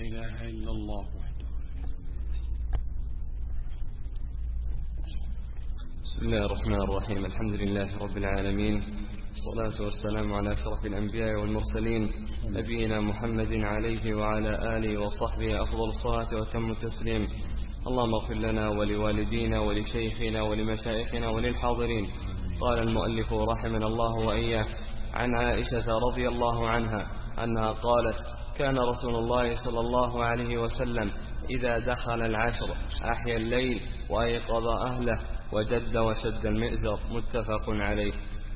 إله إلا الله وحده. بسم الله الرحمن الرحيم. الحمد لله رب العالمين، والصلاة والسلام على أشرف الأنبياء والمرسلين، نبينا محمد عليه وعلى آله وصحبه أفضل الصلاة وتم التسليم. اللهم اغفر لنا ولوالدينا ولشيخنا ولمشايخنا وللحاضرين. قال المؤلف رحمنا الله وإياه: عن عائشة رضي الله عنها أنها قالت: كان رسول الله صلى الله عليه وسلم إذا دخل العشر أحيا الليل وأيقظ أهله وجد وشد المئزر. متفق عليه.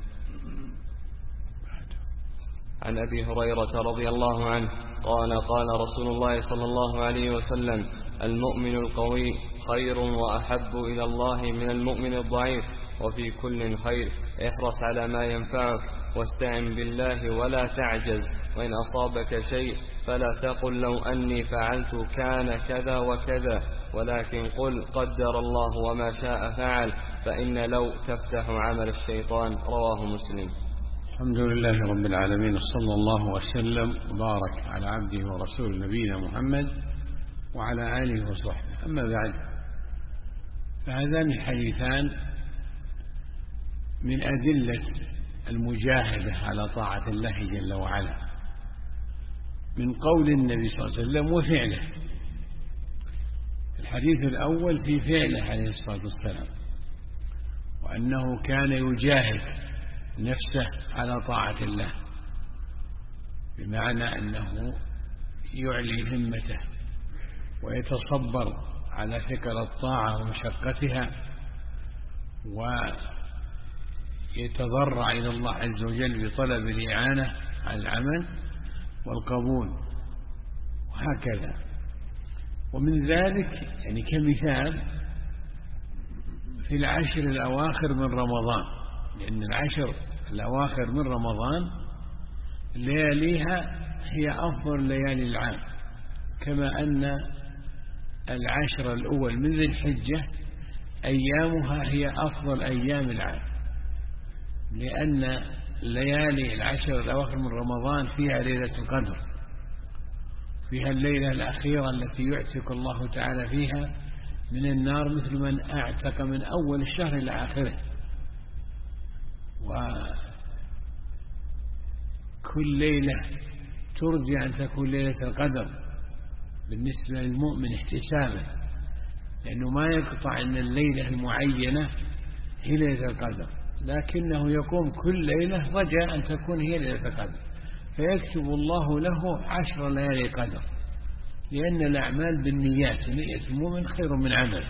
عن أبي هريرة رضي الله عنه قال: قال رسول الله صلى الله عليه وسلم: المؤمن القوي خير وأحب إلى الله من المؤمن الضعيف، وفي كل خير. احرص على ما ينفعك واستعن بالله ولا تعجز، وإن أصابك شيء فلا تقل لو أني فعلت كان كذا وكذا، ولكن قل قدر الله وما شاء فعل، فإن لو تفتح عمل الشيطان. رواه مسلم. الحمد لله رب العالمين، صلى الله وسلم وبارك على عبده ورسوله نبينا محمد وعلى آله وصحبه. أما بعد، فهذان الحديثان من أدلة المجاهدة على طاعة الله جل وعلا، من قول النبي صلى الله عليه وسلم وفعله. الحديث الأول في فعله عليه الصلاة والسلام، وأنه كان يجاهد نفسه على طاعة الله، بمعنى أنه يعلي همته ويتصبر على ثقل الطاعة ومشقتها، ويتضرع إلى الله عز وجل بطلب الإعانة على العمل والقبول، وهكذا. ومن ذلك يعني كمثال في العشر الأواخر من رمضان، لأن العشر الأواخر من رمضان لياليها هي أفضل ليالي العام، كما أن العشر الأول من ذي الحجة أيامها هي أفضل أيام العام، لأن ليالي العشر الأواخر من رمضان فيها ليلة القدر، فيها الليلة الأخيرة التي يعتق الله تعالى فيها من النار مثل من أعتق من أول الشهر إلى آخره. وكل ليلة ترجى أن تكون ليلة القدر بالنسبة للمؤمن احتسابا، لأنه ما يقطع أن الليلة المعينة هي ليلة القدر، لكنه يقوم كل ليلة رجاء أن تكون هي ليلة القدر، فيكتب الله له 10 ليالي قدر، لأن الأعمال بالنيات، نية المؤمن خير من عمل.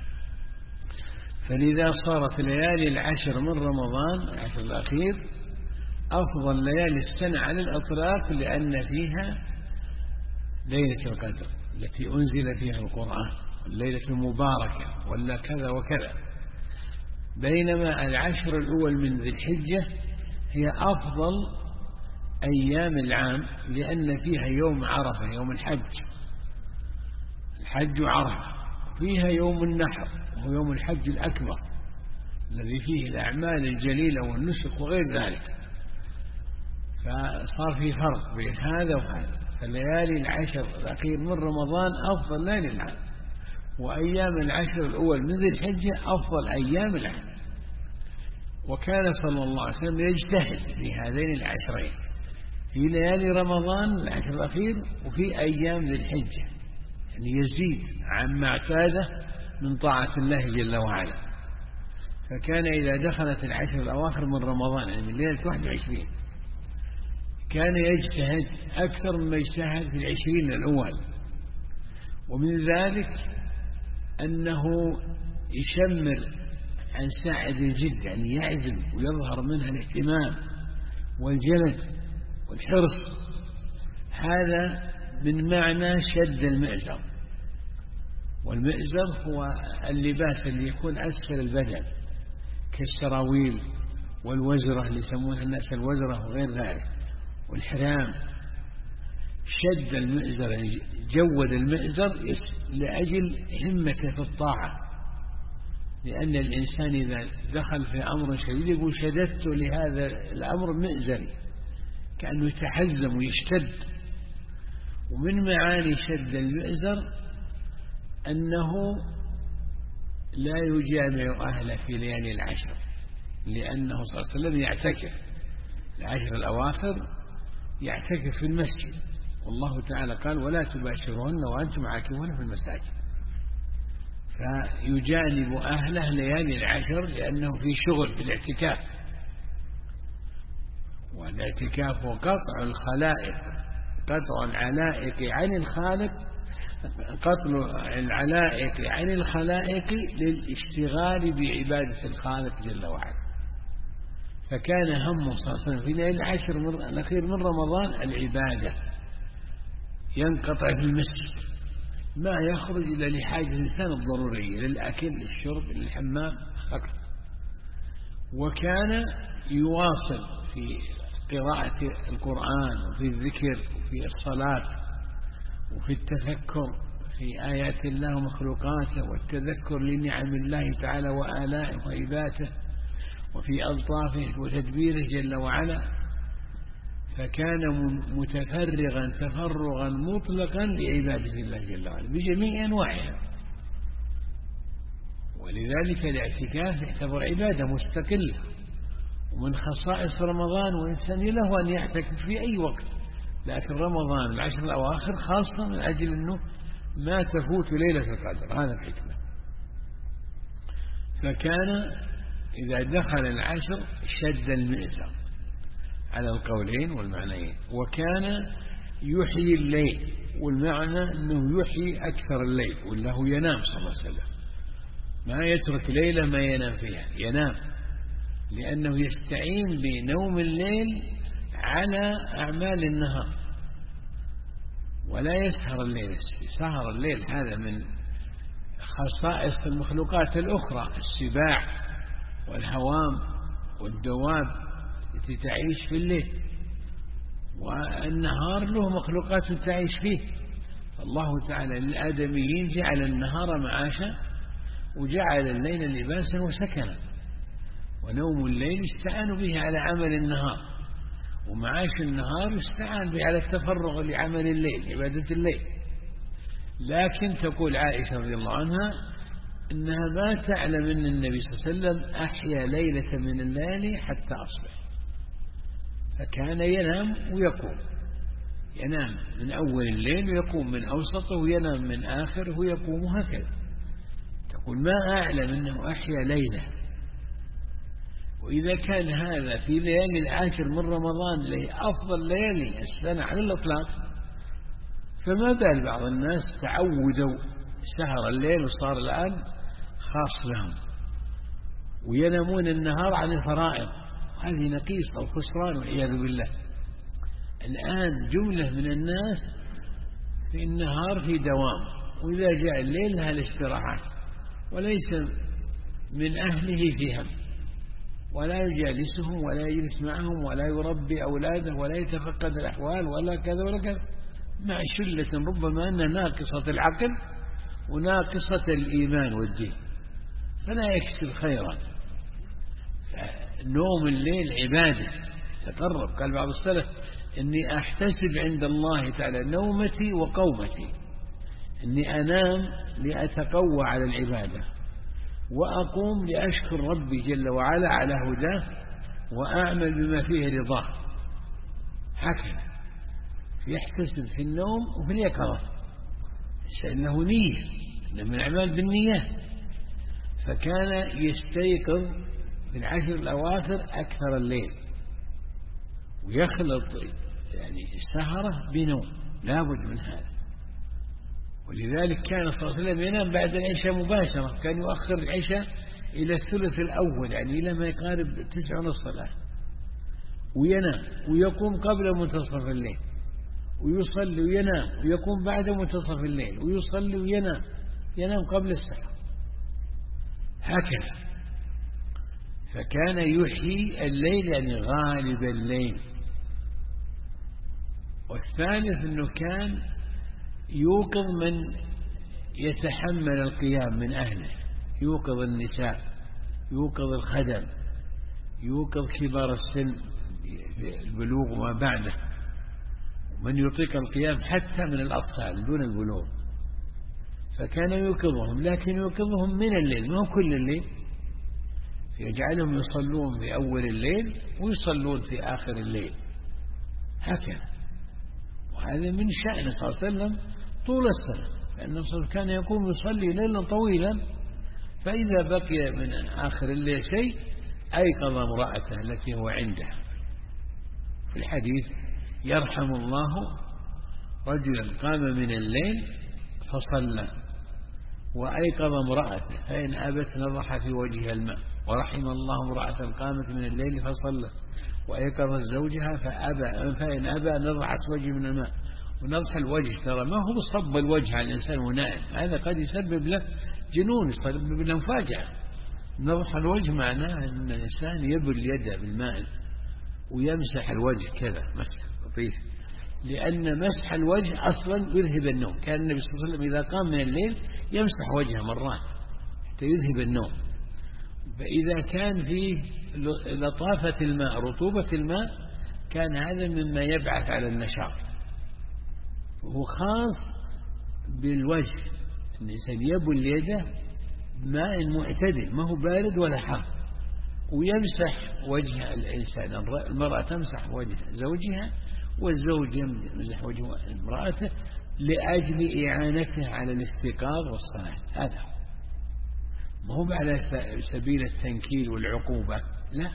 فلذا صارت ليالي العشر من رمضان العشر الأخير أفضل ليالي السنة على الإطلاق، لأن فيها ليلة القدر التي أنزل فيها القرآن، الليلة المباركة، ولا كذا وكذا. بينما العشر الأول من ذي الحجة هي أفضل أيام العام، لأن فيها يوم عرفة، يوم الحج عرفة، فيها يوم النحر وهو يوم الحج الأكبر الذي فيه الأعمال الجليلة والنسك وغير ذلك. فصار في فرق بين هذا وهذا، فليالي العشر الأخير من رمضان أفضل ليالي العام، وأيام العشر الأول من ذي الحجة أفضل أيام العام. وكان صلى الله عليه وسلم يجتهد في هذين العشرين، في ليالي رمضان العشر الأخير وفي أيام ذي الحجة، يعني يزيد عما اعتاده من طاعة الله جل وعلا. فكان إذا دخلت العشر الأواخر من رمضان، يعني من ليلة 21، كان يجتهد أكثر مما يجتهد في 20 الأول. ومن ذلك أنه يشمر عن ساعد الجد، يعني يعزم ويظهر منها الاهتمام والجلد والحرص. هذا من معنى شد المئزر، والمئزر هو اللباس اللي يكون أسفل البدن كالسراويل والوزرة اللي يسمونها الناس الوزرة وغير ذلك، والحرام. شد المئزر يعني جود المئزر لأجل همته في الطاعة، لأن الإنسان إذا دخل في أمر شديد يقول شددت لهذا الأمر مئزري، كأنه يتحزم ويشتد. ومن معاني شد المئزر أنه لا يجامع أهله في ليالي العشر، لأنه صلى الله عليه وسلم يعتكف العشر الأواخر، يعتكف في المسجد، والله تعالى قال ولا تباشرهن وأنتم عاكفون في المساجد، فيجانب أهله ليالي العشر لأنه في شغل في الاعتكاف. والاعتكاف هو قطع الخلائق، قطع العلائق عن الخالق، قطع العلائق عن الخلائق للاشتغال بعبادة الخالق جل وعلا. فكان همه صلى الله عليه وسلم في ليالي العشر الأخير من رمضان العبادة، ينقطع في المسجد، ما يخرج إلا لحاجة الإنسان الضرورية للأكل للشرب للحمام فقط. وكان يواصل في قراءة القرآن وفي الذكر وفي الصلاة وفي التفكر في آيات الله ومخلوقاته والتذكر لنعم الله تعالى وآلائه وعباده وفي ألطافه وتدبيره جل وعلا. فكان متفرغا تفرغا مطلقا لعبادة الله جل وعلا بجميع أنواعها. ولذلك الاعتكاف يعتبر عبادة مستقلة ومن خصائص رمضان، وإنسان له أن يعتكف في أي وقت، لكن رمضان العشر الأواخر خاصة من أجل أنه ما تفوت ليلة القدر، هذا الحكمة. فكان إذا دخل العشر شد المئزر على القولين والمعنيين. وكان يحيي الليل، والمعنى أنه يحيي أكثر الليل، ولا هو ينام صلى الله عليه وسلم، ما يترك ليلة ما ينام فيها، ينام، لأنه يستعين بنوم الليل على أعمال النهار ولا يسهر الليل. سهر الليل هذا من خصائص المخلوقات الأخرى، السباع والهوام والدواب التي تعيش في الليل، والنهار له مخلوقات تعيش فيه. الله تعالى للآدميين جعل النهار معاشا وجعل الليل لباسا وسكنا، ونوم الليل يستعان به على عمل النهار، ومعاش النهار يستعان به على التفرغ لعمل الليل عبادة الليل. لكن تقول عائشة رضي الله عنها إنها ما تعلم أن النبي صلى الله عليه وسلم أحيا ليلة من الليالي حتى أصبح، فكان ينام ويقوم، ينام من أول الليل ويقوم من أوسطه وينام من آخره ويقوم، هكذا. تقول ما أعلم أنه أحيا ليلة. وإذا كان هذا في ليالي العاشر من رمضان أفضل ليالي السنة على الإطلاق، فما بال بعض الناس تعودوا سهر الليل وصار الآن خاص لهم وينامون النهار عن الفرائض، هذه نقيصة وخسران والعياذ بالله. الآن جملة من الناس في النهار في دوام، وإذا جاء الليل لها الاستراحات، وليس من أهله في هم، ولا يجالسهم ولا يجلس معهم ولا يربي أولاده ولا يتفقد الأحوال ولا كذا ولا كذا، مع شلة ربما أنها ناقصة العقل وناقصة الإيمان والدين، فلا يكسب خيرا. نوم الليل عبادة تقرب. قال بعض السلف إني أحتسب عند الله تعالى نومتي وقومتي، إني أنام لأتقوى على العبادة، وأقوم لأشكر ربي جل وعلا على هداه وأعمل بما فيه رضاه، هكذا يحتسب في النوم وفي اليقظة، لأنه نية، إنما الأعمال بالنيات. فكان يستيقظ في العشر الأواخر أكثر الليل ويخلط يعني السهرة بنوم، لا بد من هذا. ولذلك كان صلى الله عليه وسلم ينام بعد العشاء مباشرة، كان يؤخر العشاء إلى الثلث الأول، يعني إلى ما يقارب 9 الصلاة، وينام ويقوم قبل منتصف الليل ويصلي وينام ويقوم بعد منتصف الليل ويصلي وينام، ينام قبل السحر، هكذا. فكان يحيي الليل يعني غالب الليل. والثالث أنه كان يوقظ من يتحمل القيام من أهله، يوقظ النساء، يوقظ الخدم، يوقظ كبار السن البلوغ وما بعده، من يطيق القيام حتى من الأطفال دون البلوغ، فكان يوقظهم، لكن يوقظهم من الليل ما هو كل الليل، يجعلهم يصلون في أول الليل ويصلون في آخر الليل هكذا. وهذا من شأنه صلى الله عليه وسلم طول السنة، لأنه كان يقوم يصلي ليلا طويلا، فإذا بقي من آخر الليل شيء أيقظ امرأته التي هو عندها. في الحديث: يرحم الله رجلا قام من الليل فصلى وأيقظ امرأته فإن أبت نضح في وجهها الماء، ورحم الله امرأة قامت من الليل فصلت وأيقظت زوجها فإن أبى نضحت وجه من الماء. ونضح الوجه ترى ما هو صب الوجه على الإنسان ونائم، هذا قد يسبب له جنون، يسبب له مفاجأة. نضح الوجه معناه أن الإنسان يبل يده بالماء ويمسح الوجه كذا مسح لطيف، لأن مسح الوجه أصلا يذهب النوم. كان النبي صلى الله عليه وسلم إذا قام من الليل يمسح وجهه مرات حتى يذهب النوم. فإذا كان فيه لطافة الماء رطوبة الماء كان هذا مما يبعث على النشاط، وهو خاص بالوجه. الإنسان يبل يده ماء معتدل ما هو بارد ولا حار ويمسح وجه الإنسان. المرأة تمسح وجه زوجها والزوج يمسح وجه امرأته لأجل إعانته على الاستيقاظ والصلاة. هذا ما هو على سبيل التنكيل والعقوبة لا،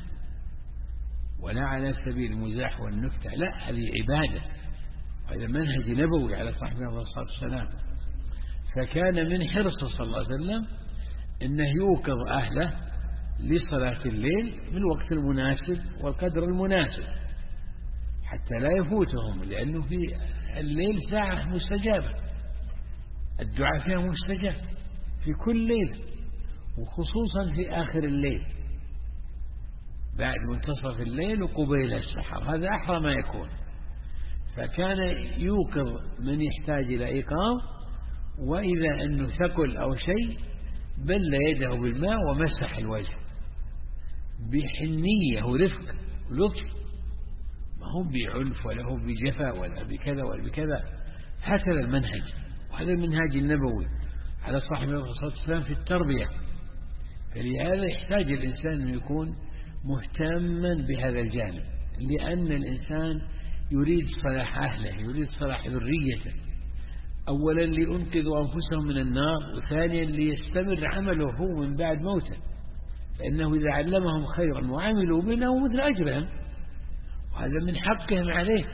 ولا على سبيل المزاح والنكتة لا، هذه عبادة، هذا منهج نبوي على صاحبه الصلاة والسلام. فكان من حرصه صلى الله عليه وسلم أنه يوقظ أهله لصلاة الليل بالوقت المناسب والقدر المناسب حتى لا يفوتهم، لأنه في الليل ساعة مستجابة، الدعاء فيها مستجاب في كل ليلة، وخصوصا في آخر الليل بعد منتصف الليل وقبيل السحر، هذا أحرى ما يكون. فكان يوقظ من يحتاج إلى إيقاظ، وإذا أنه ثقل أو شيء بل يده بالماء ومسح الوجه بحنية ورفق ولطف، ما هو بعنف ولا هو بجفا ولا بكذا ولا بكذا. هكذا المنهج، وهذا المنهج النبوي على صاحب الصلاة والسلام في التربية. فلهذا يحتاج الإنسان أن يكون مهتما بهذا الجانب، لأن الإنسان يريد صلاح أهله، يريد صلاح ذريته، أولا لينقذوا أنفسهم من النار، وثانيا ليستمر عمله هو من بعد موته، فإنه إذا علمهم خيرا وعملوا منه مثل أجرهم، وهذا من حقهم عليه.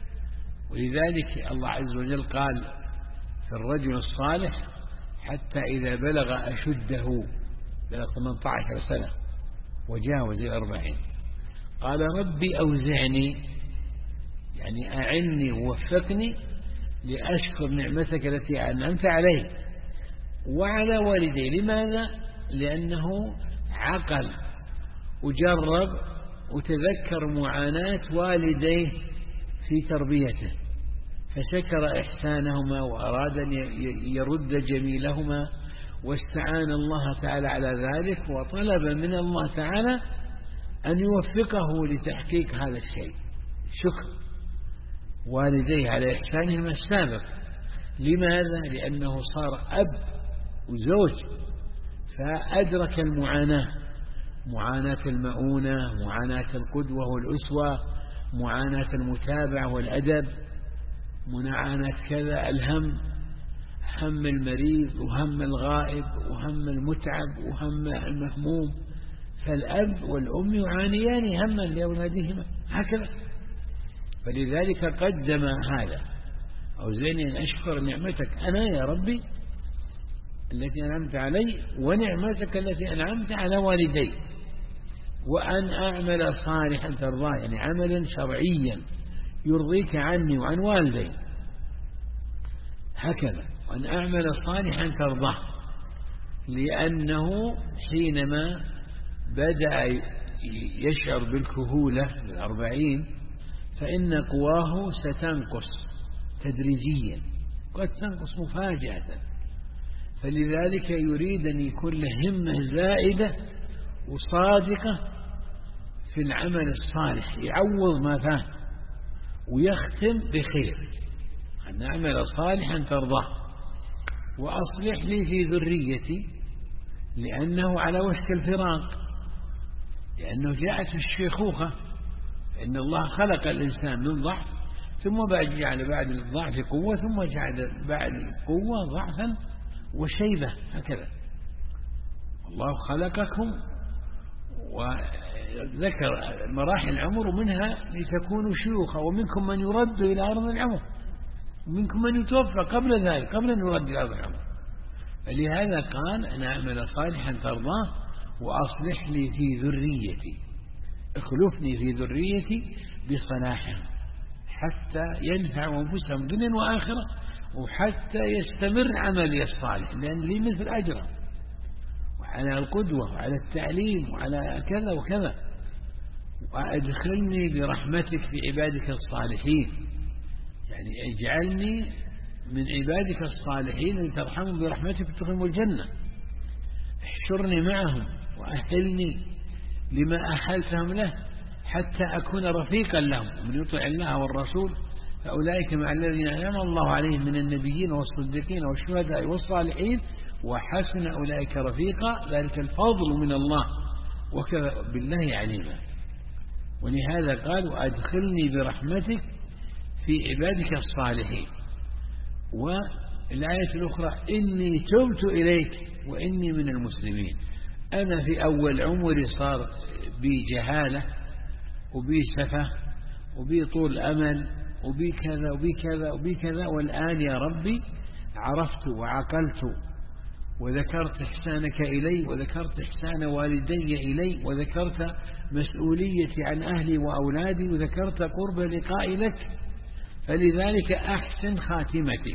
ولذلك الله عز وجل قال في الرجل الصالح: حتى إذا بلغ أشده، بلغ 18 سنة وجاوز 40، قال: ربي أوزعني، يعني أعني ووفقني لأشكر نعمتك التي أنعمت علي وعلى والدي. لماذا؟ لأنه عقل وجرب وتذكر معاناة والديه في تربيته، فشكر إحسانهما وأراد أن يرد جميلهما، واستعان الله تعالى على ذلك، وطلب من الله تعالى أن يوفقه لتحقيق هذا الشيء، شكر والديه على إحسانهما السابق. لماذا؟ لأنه صار أب وزوج، فأدرك المعاناة، معاناة المؤونة، معاناة القدوة والأسوة، معاناة المتابعة والأدب، معاناة كذا الهم، هم المريض وهم الغائب وهم المتعب وهم المهموم. فالأب والأم يعانيان هما لأولادهما هكذا. فلذلك قدم هذا: أوزعني أن أشكر نعمتك أنا يا ربي التي أنعمت علي، ونعمتك التي أنعمت على والدي، وأن أعمل صالحا ترضاه، يعني عملا شرعيا يرضيك عني وعن والدي هكذا، وأن أعمل صالحا ترضاه. لأنه حينما بدأ يشعر بالكهولة ب40 فإن قواه ستنقص تدريجيا، قد تنقص مفاجأة، فلذلك يريد أن يكون له همة زائدة وصادقة في العمل الصالح، يعوض ما فات ويختم بخير: أن أعمل صالحا ترضاه وأصلح لي في ذريتي، لأنه على وشك الفراق، لأنه جاءت الشيخوخة، إن الله خلق الإنسان من ضعف ثم جعل بعد الضعف قوة، ثم جعل بعد القوة ضعفا وشيبة، هكذا. الله خلقكم وذكر مراحل العمر، ومنها لتكونوا شيوخا، ومنكم من يرد إلى أرض العمر، ومنكم من يتوفى قبل ذلك، قبل أن يرد إلى أرض العمر. فلهذا قال: أنا أعمل صالحا ترضاه وأصلح لي في ذريتي، اخلفني في ذريتي بصلاحهم حتى ينفع أنفسهم دنيا وآخرة، وحتى يستمر عملي الصالح، لأن لي مثل أجره، وعلى القدوة وعلى التعليم وعلى كذا وكذا. وأدخلني برحمتك في عبادك الصالحين، يعني اجعلني من عبادك الصالحين اللي ترحمهم برحمتك وتدخلهم الجنة. احشرني معهم وأهلني لما أحلتهم له حتى أكون رفيقا لهم. ومن يطع الله والرسول فأولئك مع الذين أنعم الله عليهم من النبيين والصديقين والشهداء والصالحين وحسن أولئك رفيقا، ذلك الفضل من الله وكفى بالله عليما. ولهذا قال: وأدخلني برحمتك في عبادك الصالحين. والآية الأخرى: إني تبت إليك وإني من المسلمين. أنا في أول عمري صار بي جهالة وبي سفة وبي طول أمل وبي كذا وبي كذا وبي كذا، والآن يا ربي عرفت وعقلت وذكرت إحسانك إلي، وذكرت إحسان والدي إلي، وذكرت مسؤوليتي عن أهلي وأولادي، وذكرت قرب لقائي لك، فلذلك أحسن خاتمتي.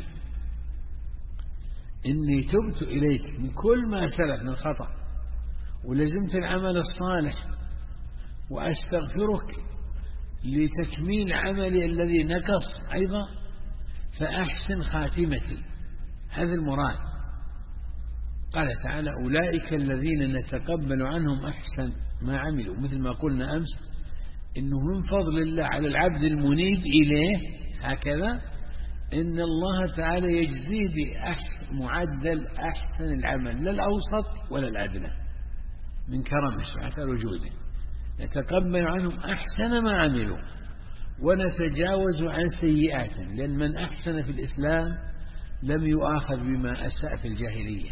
إني تبت إليك من كل ما سلف من خطأ، ولزمت العمل الصالح، وأستغفرك لتكميل عملي الذي نقص أيضا، فأحسن خاتمتي. هذا المراد. قال تعالى: أولئك الذين نتقبل عنهم أحسن ما عملوا. مثل ما قلنا أمس، إنه من فضل الله على العبد المنيب إليه هكذا، إن الله تعالى يجزيه بأحسن معدل أحسن العمل، لا الأوسط ولا الأدنى، من كرمه سبحانه وتعالى وجوده. نتقبل عنهم أحسن ما عملوا ونتجاوز عن سيئاتهم، لأن من أحسن في الإسلام لم يؤاخذ بما أساء في الجاهلية.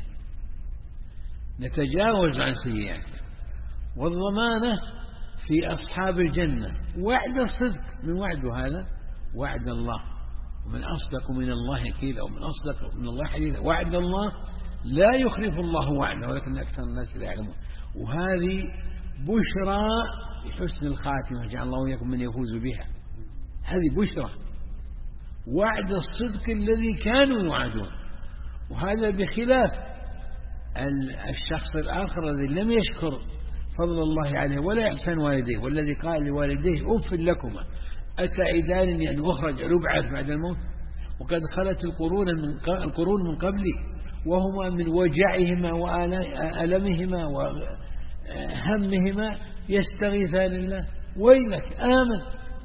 نتجاوز عن سيئاتهم. والضمانة في أصحاب الجنة، وعد الصدق من وعده، هذا وعد الله، ومن أصدق من الله قيلا ومن أصدق من الله حديثا. وعد الله لا يخلف الله وعده ولكن أكثر الناس لا يعلمون. وهذه بشرى بحسن الخاتمة، جعل الله وإياكم من يفوز بها. هذه بشرى، وعد الصدق الذي كانوا يوعدون. وهذا بخلاف الشخص الآخر الذي لم يشكر فضل الله عليه ولا يحسن والديه، والذي قال لوالديه: أف لكما أتعدانني أن أخرج أبعث بعد الموت وقد خلت القرون من قبلي وهما من وجعهما وألمهما وهمهما يستغيثان الله ويلك آمن.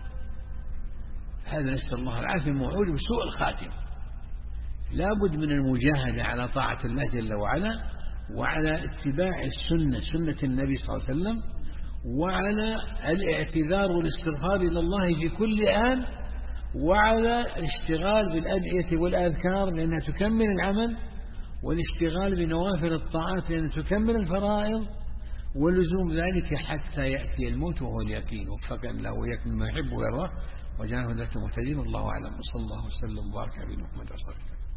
هذا نسأل الله العافية، موعود بسوء الخاتمة. لا بد من المجاهدة على طاعة الله جل وعلا، وعلى اتباع السنة، سنة النبي صلى الله عليه وسلم، وعلى الاعتذار والاستغفار إلى الله في كل آن، وعلى الاشتغال بالأدعية والأذكار لأنها تكمل العمل، والاشتغال بنوافل الطاعات لأنها تكمل الفرائض، ولزوم ذلك حتى يأتي الموت وهو اليقين. وفقنا الله وإياكم ما يحب ويرضى، وجعله ذات مهتدين. والله أعلم، وصلى الله وسلم وبارك على محمد وصحبه.